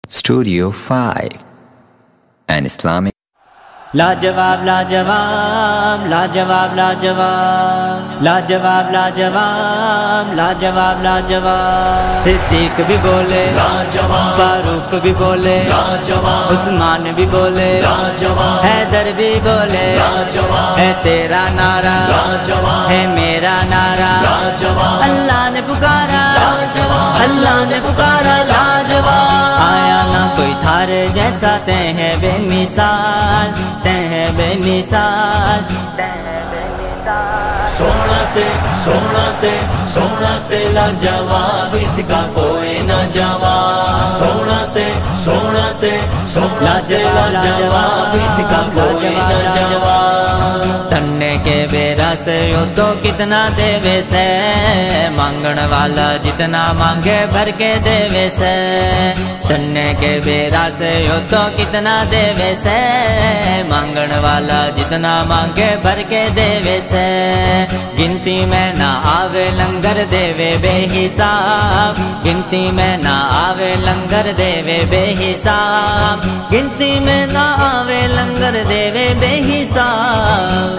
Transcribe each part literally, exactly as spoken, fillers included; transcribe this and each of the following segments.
Studio five, an Islamic. لاجواب لاجواب لاجواب لاجواب لاجواب لاجواب لاجواب لاجواب صدیق بھی بولے لاجواب، فاروق بھی بولے لاجواب، عثمان بھی بولے لاجواب، حیدر بھی بولے لاجواب، ہے تیرا نعرہ لاجواب، ہے میرا نعرہ لاجواب، اللہ نے پکارا لاجواب، اللہ نے پکارا لاجواب، آیا نہ کوئی تھارے جیسا تے ہے بے مثال، تے ہے بے مثال، تے ہے بے مثال، سونا سے سونا سے سونا سے لاجواب، اس کا کوئی نہ جواب، سونا سے سونا سے سونا سے لاجواب، اس کا کوئی نہ جواب، تھنے کے بیرا سے یوں تو کتنا دے ویسے، مانگن والا جتنا مانگے بھر کے دے ویسے، تھنے کے بیرا سے یوں تو کتنا دے ویسے، مانگن والا جتنا مانگے بھر کے دے ویسے، گنتی میں نہ آوے لنگر دے وے بے حساب، گنتی میں نہ آوے لنگر دے وے بے حساب، گنتی میں نہ آوے لنگر دے وے بے حساب،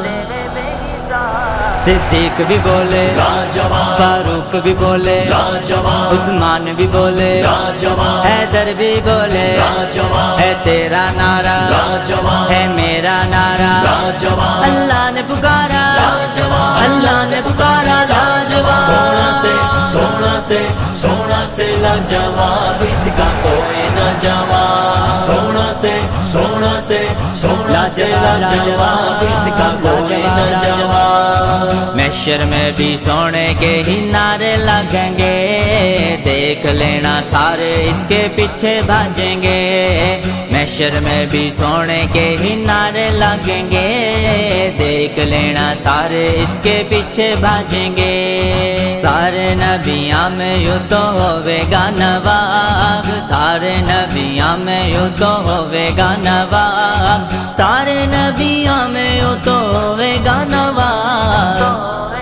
صدیق بھی بولے لاجواب، فاروق بھی بولے لاجواب، عثمان بھی بولے لاجواب، حیدر بھی بولے لاجواب، ہے تیرا نعرہ لاجواب، ہے میرا نعرہ لاجواب، اللہ نے پکارا لاجواب، اللہ نے پکارا لاجواب، سونا سے سونا سے سونا سے لاجواب، اس کا کوئی نہ جواب، سونا سے سونا سے سونا سے لاجواب، اس کا کوئی نہ جواب، محشر میں بھی سونے کے ہی نعرے لگیں گے، دیکھ لینا سارے اس کے پیچھے بھاجیں گے، محشر میں بھی سونے کے ہی نعرے لگیں گے، دیکھ لینا سارے اس کے پیچھے بھاجیں گے، سارے نبیاں میں یوں تو ہوے گا نواب، سارے نبیاں میں یوں تو ہوے گا نواب، سارے نبیاں میں یوں تو ہوے گا نواب،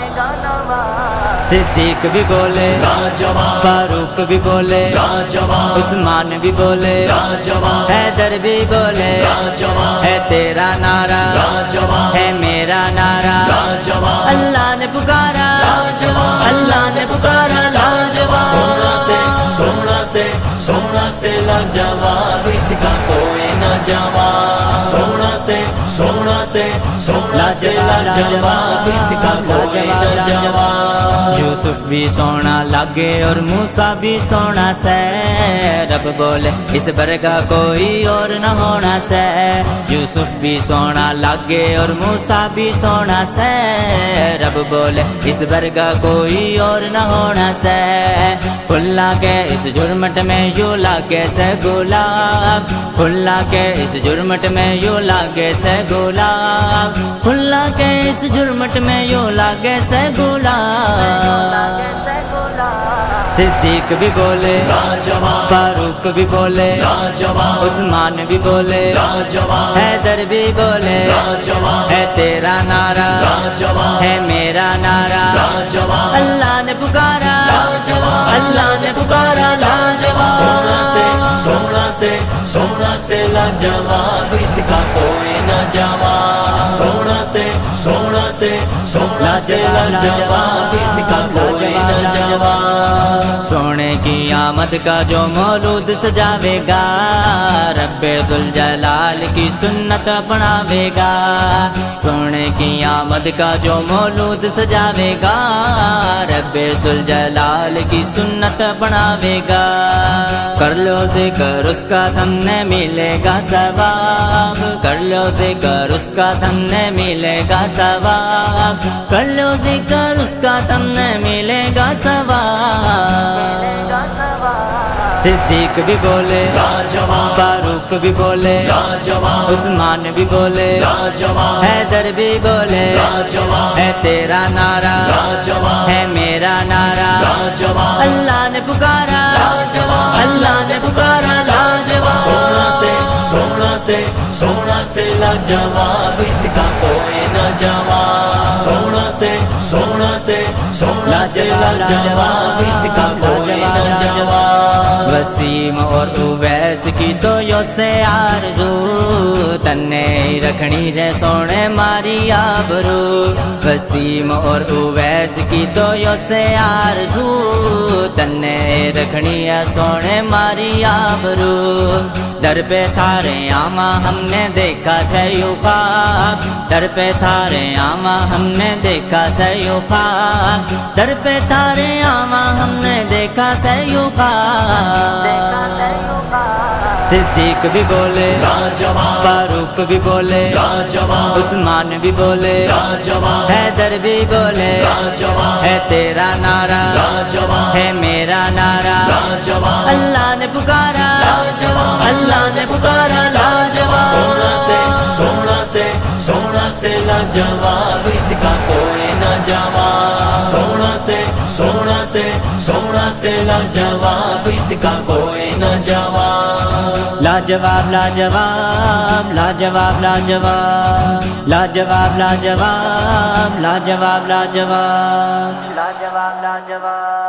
صدیق بھی بولے لاجواب، فاروق بھی بولے لاجواب، عثمان بھی بولے لاجواب، حیدر بھی بولے لاجواب، ہے تیرا نعرہ لاجواب، ہے میرا نعرہ لاجواب، اللہ نے پکارا لاجواب، اللہ نے پکارا لاجواب، سونا سے سونا سے سونا سے لاجواب، اس کا کوئی نہ جواب، سونا سے سونا سے سونا سے لاجواب، اس کا کوئی نہ جواب، یوسف بھی سونا لگے اور موسیٰ بھی سونا سے، رب بولے اس برگا کوئی اور نہ ہونا سے، یوسف بھی سونا لگے اور موسیٰ بھی سونا سے، رب بولے اس برگا کوئی اور نہ ہونا سے، پھلا کے اس جرمٹ میں یوں لاگے سے گلاب، پھلا کے اس جرمٹ میں یوں لاگے سے گلاب، پھلا کے اس جرمٹ میں یوں لاگے سے گلاب، صدیق بھی بولے لاجواب، فاروق بھی بولے لاجواب، عثمان بھی بولے لاجواب، حیدر بھی بولے لاجواب، ہے تیرا نعرہ لاجواب، ہے میرا نعرہ لاجواب، اللہ نے پکارا لاجواب، اللہ نے پکارا لاجواب، سونا سے سونا سے سونا سے لاجواب، اس کا کوئی نہ جواب، سونا سے سونا سے سونا سے لاجواب، اس کا کوئی نہ جواب، سونے کی آمد کا جو مولود سجاوے گا، رب ذوالجلال کی سنت اپناوے گا، سونے کی آمد کا جو مولود سجاوے گا، رب ذوالجلال کی سنت اپناوے گا، کر لو ذکر اس کا تم نے ملے گا ثواب، کر لو ذکر اس کا تم نے ملے گا ثواب، کر لو ذکر اس کا تم نے ملے گا ثواب، صدیق بھی بولے لاجواب، فاروق بھی بولے لاجواب، عثمان بھی بولے لاجواب، حیدر بھی بولے لاجواب، ہے تیرا نعرہ لاجواب، ہے میرا نعرہ لاجواب، اللہ نے پکارا لاجواب، اللہ نے پکارا لاجواب، سونا سے سونا سے سونا سے لاجواب، اس کا کوئی نہ جواب، سونا سے سونا سے سونا سے لاجواب اس کا کوئی نہ جواب وسیم اور اویس کی تو یو سے آرزو تنے رکھنی سے سونے ماری آبرو وسیم اور اویس کی تو یو سے آرزو تنے رکھنی ہے سونے ماری آبرو در پہ تھارے آما ہم نے دیکھا سیو خواب در پہ تھارے آما ہم نے دیکھا سیو خواب در پہ تھارے آما ہم نے دیکھا سیو خواب صدیق بھی بولے لاجواب فاروق بھی بولے لاجواب عثمان بھی بولے لاجواب حیدر بھی بولے لاجواب ہے تیرا نعرہ لاجواب ہے میرا نعرہ لاجواب اللہ نے پکارا لاجواب اللہ نے پکارا لاجواب سونا سے سونا سے سونا سے لاجواب اس کا کوئی نہ جواب سونا سے سونا سے سونا سے لاجواب اس کا کوئی نہ جواب لاجواب لاجواب لاجواب لاجواب لاجواب لاجواب لاجواب لاجواب لاجواب لاجواب